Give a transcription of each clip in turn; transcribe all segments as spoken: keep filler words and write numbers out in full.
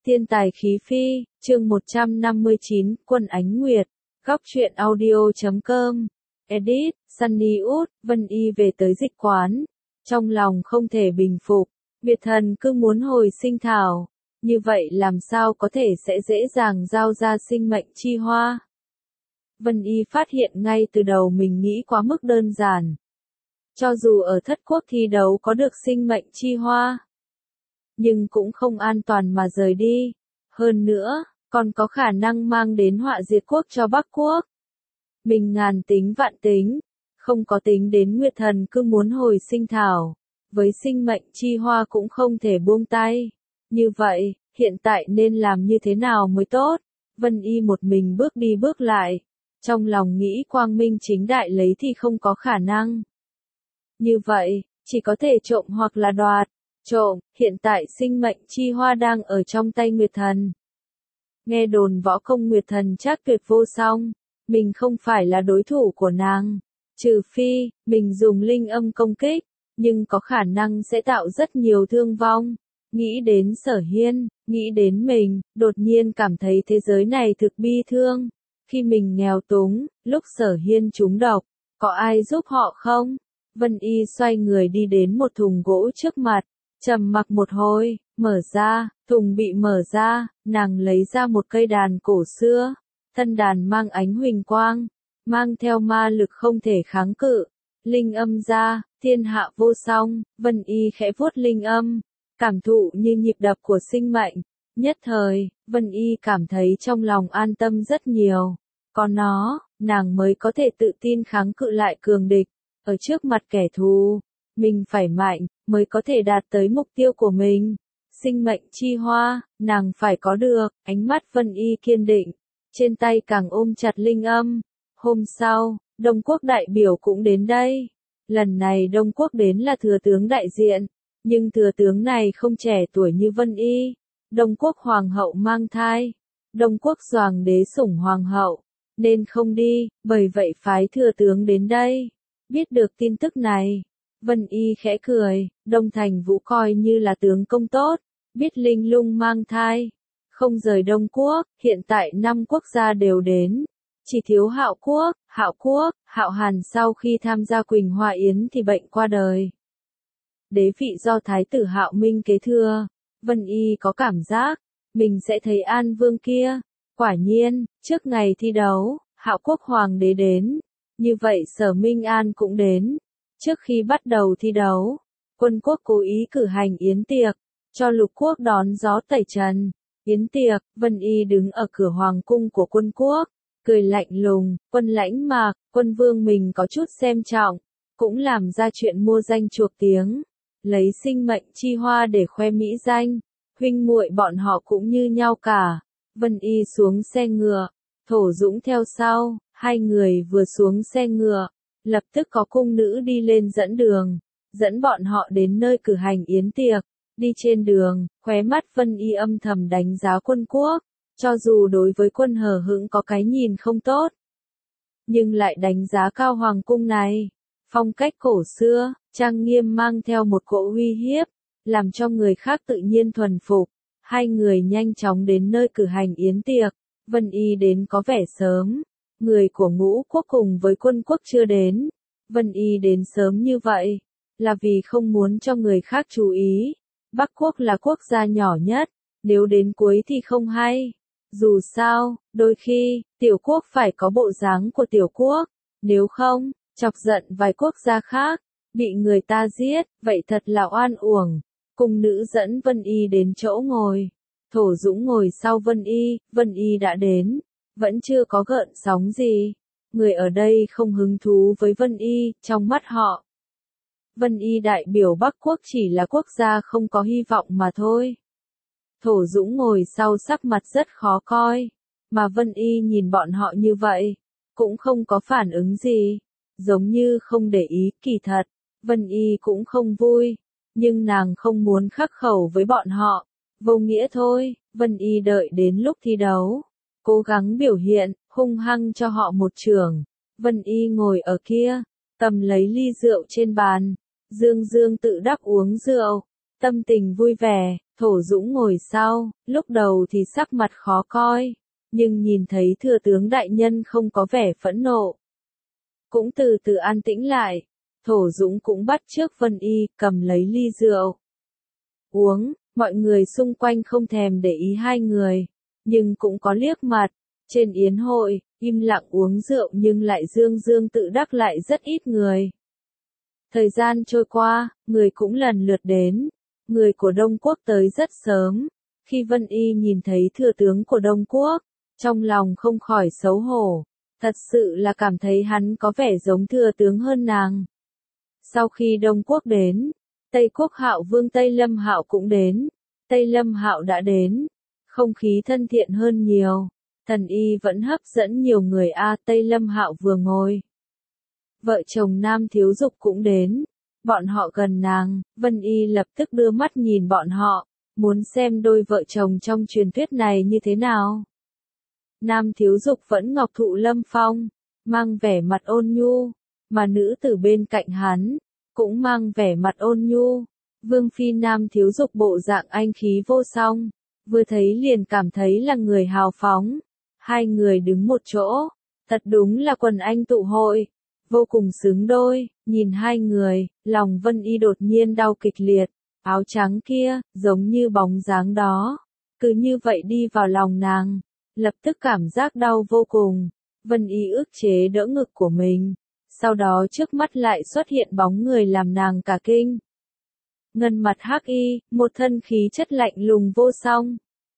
Thiên tài khí phi, chương một trăm năm mươi chín, Quân Ánh Nguyệt, góc truyện audio chấm com, edit, Sunny Út, Vân Y về tới dịch quán, trong lòng không thể bình phục, Việt thần cứ muốn hồi sinh thảo, như vậy làm sao có thể sẽ dễ dàng giao ra sinh mệnh chi hoa. Vân Y phát hiện ngay từ đầu mình nghĩ quá mức đơn giản. Cho dù ở thất quốc thi đấu có được sinh mệnh chi hoa, nhưng cũng không an toàn mà rời đi. Hơn nữa, còn có khả năng mang đến họa diệt quốc cho Bắc quốc. Mình ngàn tính vạn tính, không có tính đến Nguyệt thần cứ muốn hồi sinh thảo. Với sinh mệnh chi hoa cũng không thể buông tay. Như vậy, hiện tại nên làm như thế nào mới tốt? Vân Y một mình bước đi bước lại. Trong lòng nghĩ quang minh chính đại lấy thì không có khả năng. Như vậy, chỉ có thể trộm hoặc là đoạt. Trộm, hiện tại sinh mệnh chi hoa đang ở trong tay Nguyệt thần. Nghe đồn võ công Nguyệt thần chắc tuyệt vô song, mình không phải là đối thủ của nàng. Trừ phi, mình dùng linh âm công kích, nhưng có khả năng sẽ tạo rất nhiều thương vong. Nghĩ đến Sở Hiên, nghĩ đến mình, đột nhiên cảm thấy thế giới này thực bi thương. Khi mình nghèo túng, lúc Sở Hiên trúng độc, có ai giúp họ không? Vân Y xoay người đi đến một thùng gỗ trước mặt. Trầm mặc một hồi, mở ra, thùng bị mở ra, nàng lấy ra một cây đàn cổ xưa, thân đàn mang ánh huỳnh quang, mang theo ma lực không thể kháng cự, linh âm ra, thiên hạ vô song, Vân Y khẽ vuốt linh âm, cảm thụ như nhịp đập của sinh mệnh, nhất thời, Vân Y cảm thấy trong lòng an tâm rất nhiều, có nó, nàng mới có thể tự tin kháng cự lại cường địch, ở trước mặt kẻ thù. Mình phải mạnh, mới có thể đạt tới mục tiêu của mình. Sinh mệnh chi hoa, nàng phải có được, ánh mắt Vân Y kiên định. Trên tay càng ôm chặt linh âm. Hôm sau, Đông Quốc đại biểu cũng đến đây. Lần này Đông Quốc đến là thừa tướng đại diện. Nhưng thừa tướng này không trẻ tuổi như Vân Y. Đông Quốc hoàng hậu mang thai. Đông Quốc hoàng đế sủng hoàng hậu. Nên không đi, bởi vậy phái thừa tướng đến đây. Biết được tin tức này. Vân Y khẽ cười, Đông Thành Vũ coi như là tướng công tốt, biết Linh Lung mang thai, không rời Đông Quốc, hiện tại năm quốc gia đều đến, chỉ thiếu Hạo Quốc, Hạo Quốc, Hạo Hàn sau khi tham gia Quỳnh Hoa Yến thì bệnh qua đời. Đế vị do Thái tử Hạo Minh kế thừa, Vân Y có cảm giác, mình sẽ thấy An Vương kia, quả nhiên, trước ngày thi đấu, Hạo Quốc Hoàng đế đến, như vậy Sở Minh An cũng đến. Trước khi bắt đầu thi đấu, quân quốc cố ý cử hành yến tiệc, cho lục quốc đón gió tẩy trần. Yến tiệc, Vân Y đứng ở cửa hoàng cung của quân quốc, cười lạnh lùng, quân lãnh mạc, quân vương mình có chút xem trọng, cũng làm ra chuyện mua danh chuộc tiếng, lấy sinh mệnh chi hoa để khoe mỹ danh, huynh muội bọn họ cũng như nhau cả. Vân Y xuống xe ngựa, Thổ Dũng theo sau, hai người vừa xuống xe ngựa. Lập tức có cung nữ đi lên dẫn đường, dẫn bọn họ đến nơi cử hành yến tiệc, đi trên đường, khóe mắt Vân Y âm thầm đánh giá quân quốc, cho dù đối với quân hờ hững có cái nhìn không tốt, nhưng lại đánh giá cao hoàng cung này, phong cách cổ xưa, trang nghiêm mang theo một cỗ uy hiếp, làm cho người khác tự nhiên thuần phục. Hai người nhanh chóng đến nơi cử hành yến tiệc, Vân Y đến có vẻ sớm. Người của Ngũ quốc cùng với quân quốc chưa đến. Vân Y đến sớm như vậy, là vì không muốn cho người khác chú ý. Bắc quốc là quốc gia nhỏ nhất, nếu đến cuối thì không hay. Dù sao, đôi khi, tiểu quốc phải có bộ dáng của tiểu quốc, nếu không, chọc giận vài quốc gia khác, bị người ta giết, vậy thật là oan uổng. Cung nữ dẫn Vân Y đến chỗ ngồi. Thổ Dũng ngồi sau Vân Y, Vân Y đã đến. Vẫn chưa có gợn sóng gì. Người ở đây không hứng thú với Vân Y, trong mắt họ. Vân Y đại biểu Bắc quốc chỉ là quốc gia không có hy vọng mà thôi. Thổ Dũng ngồi sau sắc mặt rất khó coi. Mà Vân Y nhìn bọn họ như vậy, cũng không có phản ứng gì. Giống như không để ý, kỳ thật. Vân Y cũng không vui. Nhưng nàng không muốn khắc khẩu với bọn họ. Vô nghĩa thôi, Vân Y đợi đến lúc thi đấu. Cố gắng biểu hiện, hung hăng cho họ một chưởng. Vân Y ngồi ở kia, cầm lấy ly rượu trên bàn. Dương dương tự đắc uống rượu. tâm tình vui vẻ. Thổ Dũng ngồi sau, lúc đầu thì sắc mặt khó coi, nhưng nhìn thấy thừa tướng đại nhân không có vẻ phẫn nộ, cũng từ từ an tĩnh lại. Thổ Dũng cũng bắt chước Vân Y, cầm lấy ly rượu uống. Mọi người xung quanh không thèm để ý hai người, nhưng cũng có liếc mặt. Trên yến hội, im lặng uống rượu nhưng lại dương dương tự đắc lại rất ít người. Thời gian trôi qua, người cũng lần lượt đến. Người của Đông Quốc tới rất sớm. Khi Vân Y nhìn thấy thừa tướng của Đông Quốc, trong lòng không khỏi xấu hổ. Thật sự là cảm thấy hắn có vẻ giống thừa tướng hơn nàng. Sau khi Đông Quốc đến, Tây Quốc Hạo Vương Tây Lâm Hạo cũng đến. Tây Lâm Hạo đã đến, không khí thân thiện hơn nhiều. Thần Y vẫn hấp dẫn nhiều người a. Tây Lâm Hạo vừa ngồi, vợ chồng Nam Thiếu Dục cũng đến. Bọn họ gần nàng, Vân Y lập tức đưa mắt nhìn bọn họ, muốn xem đôi vợ chồng trong truyền thuyết này như thế nào. Nam Thiếu Dục vẫn ngọc thụ lâm phong, mang vẻ mặt ôn nhu, mà nữ tử bên cạnh hắn cũng mang vẻ mặt ôn nhu. Vương phi Nam Thiếu Dục bộ dạng anh khí vô song, vừa thấy liền cảm thấy là người hào phóng. Hai người đứng một chỗ, thật đúng là quần anh tụ hội, vô cùng xứng đôi. Nhìn hai người, lòng Vân Y đột nhiên đau kịch liệt. Áo trắng kia, giống như bóng dáng đó, cứ như vậy đi vào lòng nàng, lập tức cảm giác đau vô cùng. Vân Y ức chế đỡ ngực của mình, sau đó trước mắt lại xuất hiện bóng người làm nàng cả kinh. Ngân mặt hắc y, một thân khí chất lạnh lùng vô song,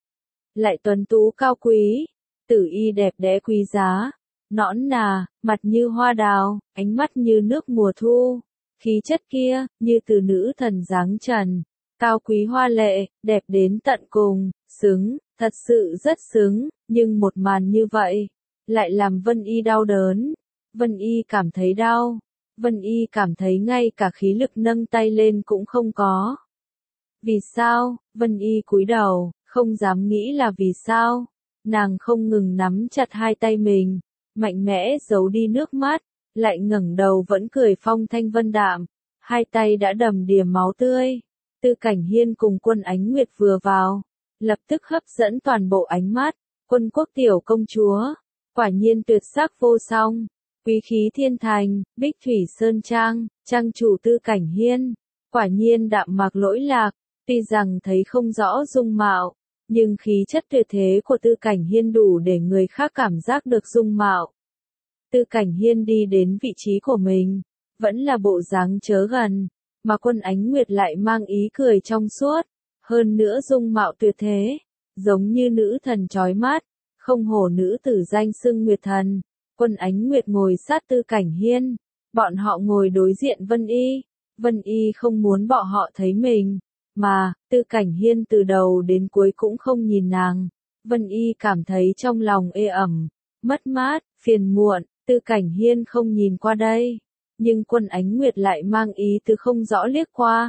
lại tuấn tú cao quý. Tử y đẹp đẽ quý giá, nõn nà, mặt như hoa đào, ánh mắt như nước mùa thu. Khí chất kia, như từ nữ thần dáng trần, cao quý hoa lệ, đẹp đến tận cùng, xứng, thật sự rất xứng. Nhưng một màn như vậy, lại làm Vân Y đau đớn. Vân Y cảm thấy đau. Vân Y cảm thấy ngay cả khí lực nâng tay lên cũng không có. Vì sao? Vân Y cúi đầu, không dám nghĩ là vì sao. Nàng không ngừng nắm chặt hai tay mình, mạnh mẽ giấu đi nước mắt, lại ngẩng đầu vẫn cười phong thanh vân đạm. Hai tay đã đầm đìa máu tươi. Tư Cảnh Hiên cùng Quân Ánh Nguyệt vừa vào, lập tức hấp dẫn toàn bộ ánh mắt. Quân Quốc tiểu công chúa, quả nhiên tuyệt sắc vô song, quý khí thiên thành. Bích Thủy Sơn Trang, trang chủ Tư Cảnh Hiên, quả nhiên đạm mạc lỗi lạc. Tuy rằng thấy không rõ dung mạo, nhưng khí chất tuyệt thế của Tư Cảnh Hiên đủ để người khác cảm giác được dung mạo. Tư Cảnh Hiên đi đến vị trí của mình, vẫn là bộ dáng chớ gần, mà Quân Ánh Nguyệt lại mang ý cười trong suốt, hơn nữa dung mạo tuyệt thế, giống như nữ thần chói mắt, không hổ nữ tử danh xưng Nguyệt thần. Quân Ánh Nguyệt ngồi sát Tư Cảnh Hiên, bọn họ ngồi đối diện Vân Y. Vân Y không muốn bọn họ thấy mình, mà Tư Cảnh Hiên từ đầu đến cuối cũng không nhìn nàng. Vân Y cảm thấy trong lòng ê ẩm, mất mát, phiền muộn. Tư Cảnh Hiên không nhìn qua đây, nhưng Quân Ánh Nguyệt lại mang ý tứ không rõ liếc qua.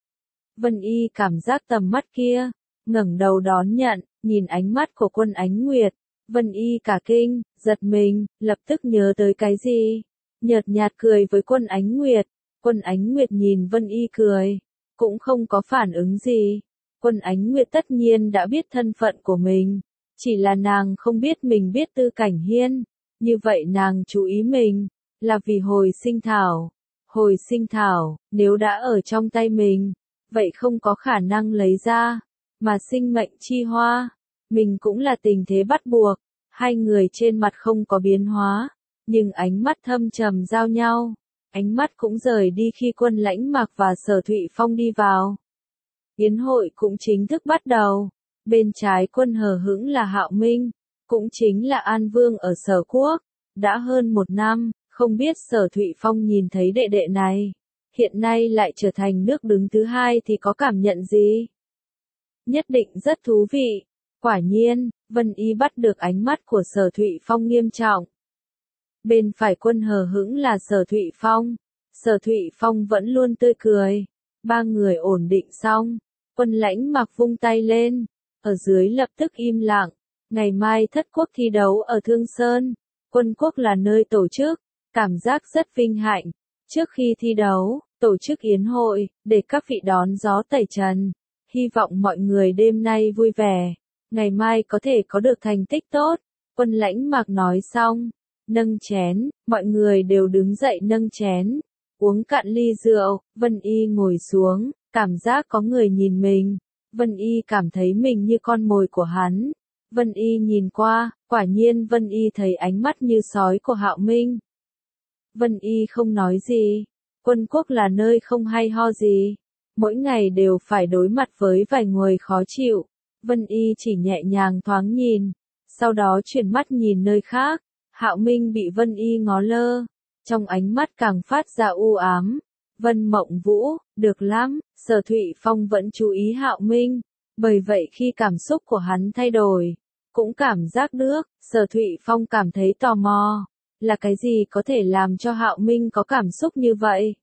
Vân Y cảm giác tầm mắt kia, ngẩng đầu đón nhận, nhìn ánh mắt của Quân Ánh Nguyệt. Vân Y cả kinh, giật mình, lập tức nhớ tới cái gì, nhợt nhạt cười với Quân Ánh Nguyệt. Quân Ánh Nguyệt nhìn Vân Y cười, cũng không có phản ứng gì. Quân Ánh Nguyệt tất nhiên đã biết thân phận của mình, chỉ là nàng không biết mình biết Tư Cảnh Hiên. Như vậy nàng chú ý mình, là vì hồi sinh thảo. Hồi sinh thảo, nếu đã ở trong tay mình, vậy không có khả năng lấy ra, mà sinh mệnh chi hoa, mình cũng là tình thế bắt buộc. Hai người trên mặt không có biến hóa, nhưng ánh mắt thâm trầm giao nhau. Ánh mắt cũng rời đi khi Quân Lãnh Mạc và Sở Thụy Phong đi vào. Yến hội cũng chính thức bắt đầu. Bên trái Quân Hờ Hững là Hạo Minh, cũng chính là An Vương ở Sở Quốc. Đã hơn một năm, không biết Sở Thụy Phong nhìn thấy đệ đệ này, hiện nay lại trở thành nước đứng thứ hai thì có cảm nhận gì? Nhất định rất thú vị. Quả nhiên, Vân Y bắt được ánh mắt của Sở Thụy Phong nghiêm trọng. Bên phải Quân Hờ Hững là Sở Thụy Phong. Sở Thụy Phong vẫn luôn tươi cười. Ba người ổn định xong, Quân Lãnh Mạc vung tay lên, ở dưới lập tức im lặng. Ngày mai thất quốc thi đấu ở Thương Sơn. Quân Quốc là nơi tổ chức, cảm giác rất vinh hạnh. Trước khi thi đấu, tổ chức yến hội, để các vị đón gió tẩy trần. Hy vọng mọi người đêm nay vui vẻ, ngày mai có thể có được thành tích tốt. Quân Lãnh Mạc nói xong, nâng chén, mọi người đều đứng dậy nâng chén, uống cạn ly rượu. Vân Y ngồi xuống, cảm giác có người nhìn mình. Vân Y cảm thấy mình như con mồi của hắn. Vân Y nhìn qua, quả nhiên Vân Y thấy ánh mắt như sói của Hạo Minh. Vân Y không nói gì. Quân quốc là nơi không hay ho gì. Mỗi ngày đều phải đối mặt với vài người khó chịu. Vân Y chỉ nhẹ nhàng thoáng nhìn, sau đó chuyển mắt nhìn nơi khác. Hạo Minh bị Vân Y ngó lơ, trong ánh mắt càng phát ra u ám. Vân Mộng Vũ, được lắm. Sở Thụy Phong vẫn chú ý Hạo Minh, bởi vậy khi cảm xúc của hắn thay đổi, cũng cảm giác được. Sở Thụy Phong cảm thấy tò mò, là cái gì có thể làm cho Hạo Minh có cảm xúc như vậy?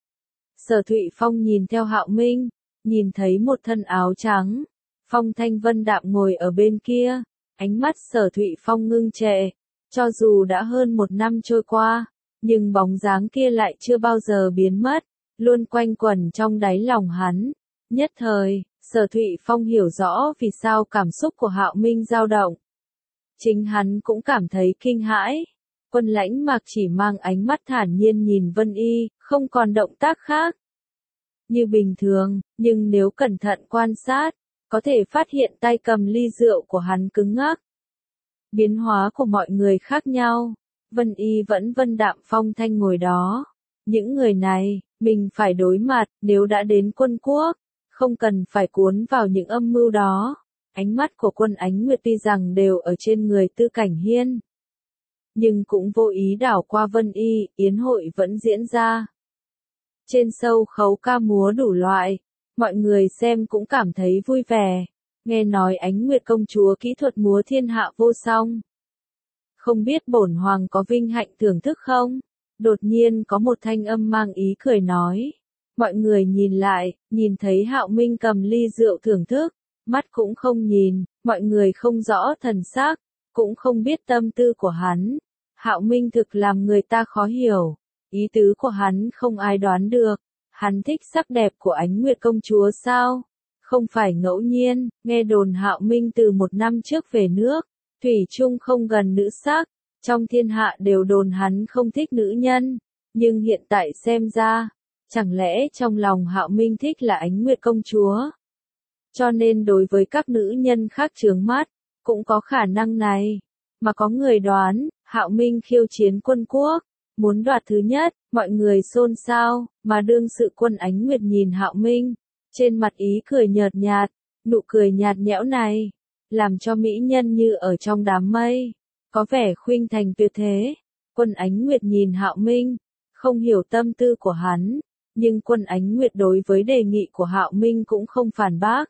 Sở Thụy Phong nhìn theo Hạo Minh, nhìn thấy một thân áo trắng. Phong Thanh Vân đạm ngồi ở bên kia, ánh mắt Sở Thụy Phong ngưng trệ. Cho dù đã hơn một năm trôi qua, nhưng bóng dáng kia lại chưa bao giờ biến mất, luôn quanh quẩn trong đáy lòng hắn. Nhất thời, Sở Thụy Phong hiểu rõ vì sao cảm xúc của Hạo Minh dao động. Chính hắn cũng cảm thấy kinh hãi. Quân Lãnh Mạc chỉ mang ánh mắt thản nhiên nhìn Vân Y, không còn động tác khác. Như bình thường, nhưng nếu cẩn thận quan sát, có thể phát hiện tay cầm ly rượu của hắn cứng ngắc. Biến hóa của mọi người khác nhau. Vân Y vẫn vân đạm phong thanh ngồi đó. Những người này, mình phải đối mặt, nếu đã đến quân quốc, không cần phải cuốn vào những âm mưu đó. Ánh mắt của Quân Ánh Nguyệt tuy rằng đều ở trên người Tư Cảnh Hiên, nhưng cũng vô ý đảo qua Vân Y. Yến hội vẫn diễn ra. Trên sâu khấu ca múa đủ loại, mọi người xem cũng cảm thấy vui vẻ. Nghe nói Ánh Nguyệt công chúa kỹ thuật múa thiên hạ vô song. Không biết bổn hoàng có vinh hạnh thưởng thức không? Đột nhiên có một thanh âm mang ý cười nói. Mọi người nhìn lại, nhìn thấy Hạo Minh cầm ly rượu thưởng thức, mắt cũng không nhìn, mọi người không rõ thần sắc, cũng không biết tâm tư của hắn. Hạo Minh thực làm người ta khó hiểu, ý tứ của hắn không ai đoán được. Hắn thích sắc đẹp của Ánh Nguyệt công chúa sao? Không phải ngẫu nhiên, nghe đồn Hạo Minh từ một năm trước về nước, thủy chung không gần nữ sắc, trong thiên hạ đều đồn hắn không thích nữ nhân, nhưng hiện tại xem ra, chẳng lẽ trong lòng Hạo Minh thích là Ánh Nguyệt công chúa? Cho nên đối với các nữ nhân khác chướng mắt, cũng có khả năng này. Mà có người đoán, Hạo Minh khiêu chiến quân quốc, muốn đoạt thứ nhất, mọi người xôn xao, mà đương sự Quân Ánh Nguyệt nhìn Hạo Minh, trên mặt ý cười nhợt nhạt, nụ cười nhạt nhẽo này, làm cho mỹ nhân như ở trong đám mây, có vẻ khuynh thành tuyệt thế. Quân Ánh Nguyệt nhìn Hạo Minh, không hiểu tâm tư của hắn, nhưng Quân Ánh Nguyệt đối với đề nghị của Hạo Minh cũng không phản bác.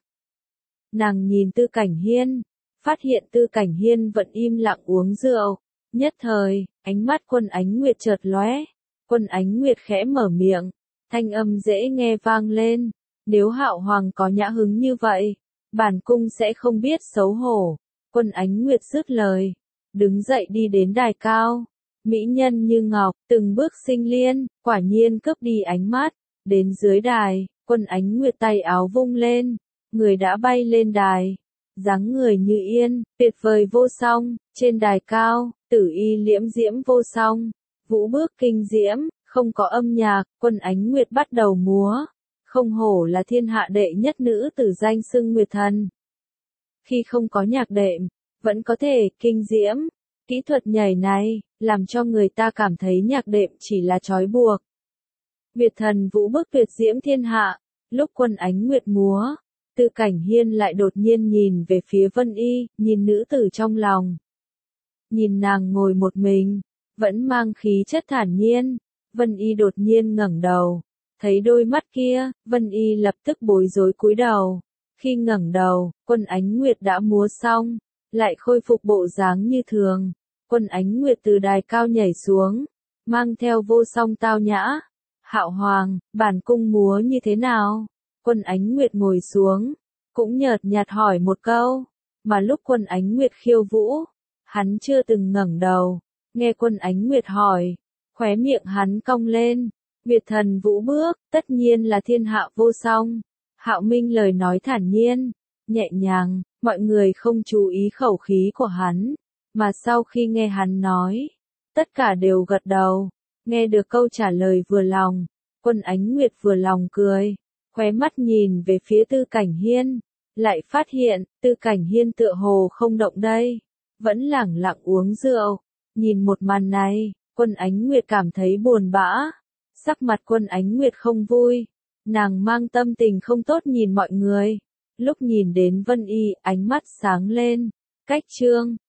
Nàng nhìn Tư Cảnh Hiên, phát hiện Tư Cảnh Hiên vẫn im lặng uống rượu, nhất thời, ánh mắt Quân Ánh Nguyệt chợt lóe. Quân Ánh Nguyệt khẽ mở miệng, thanh âm dễ nghe vang lên, nếu Hạo Hoàng có nhã hứng như vậy, bản cung sẽ không biết xấu hổ. Quân Ánh Nguyệt dứt lời, đứng dậy đi đến đài cao. Mỹ nhân như ngọc, từng bước sinh liên, quả nhiên cướp đi ánh mắt. Đến dưới đài, Quân Ánh Nguyệt tay áo vung lên, người đã bay lên đài. Dáng người như yên, tuyệt vời vô song, trên đài cao, tử y liễm diễm vô song, vũ bước kinh diễm, không có âm nhạc, Quân Ánh Nguyệt bắt đầu múa. Không hổ là thiên hạ đệ nhất nữ tử danh xưng Nguyệt Thần. Khi không có nhạc đệm, vẫn có thể kinh diễm. Kỹ thuật nhảy này, làm cho người ta cảm thấy nhạc đệm chỉ là trói buộc. Nguyệt Thần vũ bước tuyệt diễm thiên hạ, lúc Quân Ánh Nguyệt múa, Tư Cảnh Hiên lại đột nhiên nhìn về phía Vân Y, nhìn nữ tử trong lòng. Nhìn nàng ngồi một mình, vẫn mang khí chất thản nhiên. Vân Y đột nhiên ngẩng đầu, thấy đôi mắt kia, Vân Y lập tức bối rối cúi đầu. Khi ngẩng đầu, Quân Ánh Nguyệt đã múa xong, lại khôi phục bộ dáng như thường. Quân Ánh Nguyệt từ đài cao nhảy xuống, mang theo vô song tao nhã. Hạo Hoàng, bản cung múa như thế nào? Quân Ánh Nguyệt ngồi xuống, cũng nhợt nhạt hỏi một câu. Mà lúc Quân Ánh Nguyệt khiêu vũ, hắn chưa từng ngẩng đầu. Nghe Quân Ánh Nguyệt hỏi, khóe miệng hắn cong lên, Nguyệt thần vũ bước, tất nhiên là thiên hạ vô song. Hạo Minh lời nói thản nhiên, nhẹ nhàng, mọi người không chú ý khẩu khí của hắn, mà sau khi nghe hắn nói, tất cả đều gật đầu, nghe được câu trả lời vừa lòng, Quân Ánh Nguyệt vừa lòng cười, khóe mắt nhìn về phía Tư Cảnh Hiên, lại phát hiện, Tư Cảnh Hiên tựa hồ không động đây, vẫn lẳng lặng uống rượu, nhìn một màn này, Quân Ánh Nguyệt cảm thấy buồn bã, sắc mặt Quân Ánh Nguyệt không vui, nàng mang tâm tình không tốt nhìn mọi người, lúc nhìn đến Vân Y, ánh mắt sáng lên, cách chương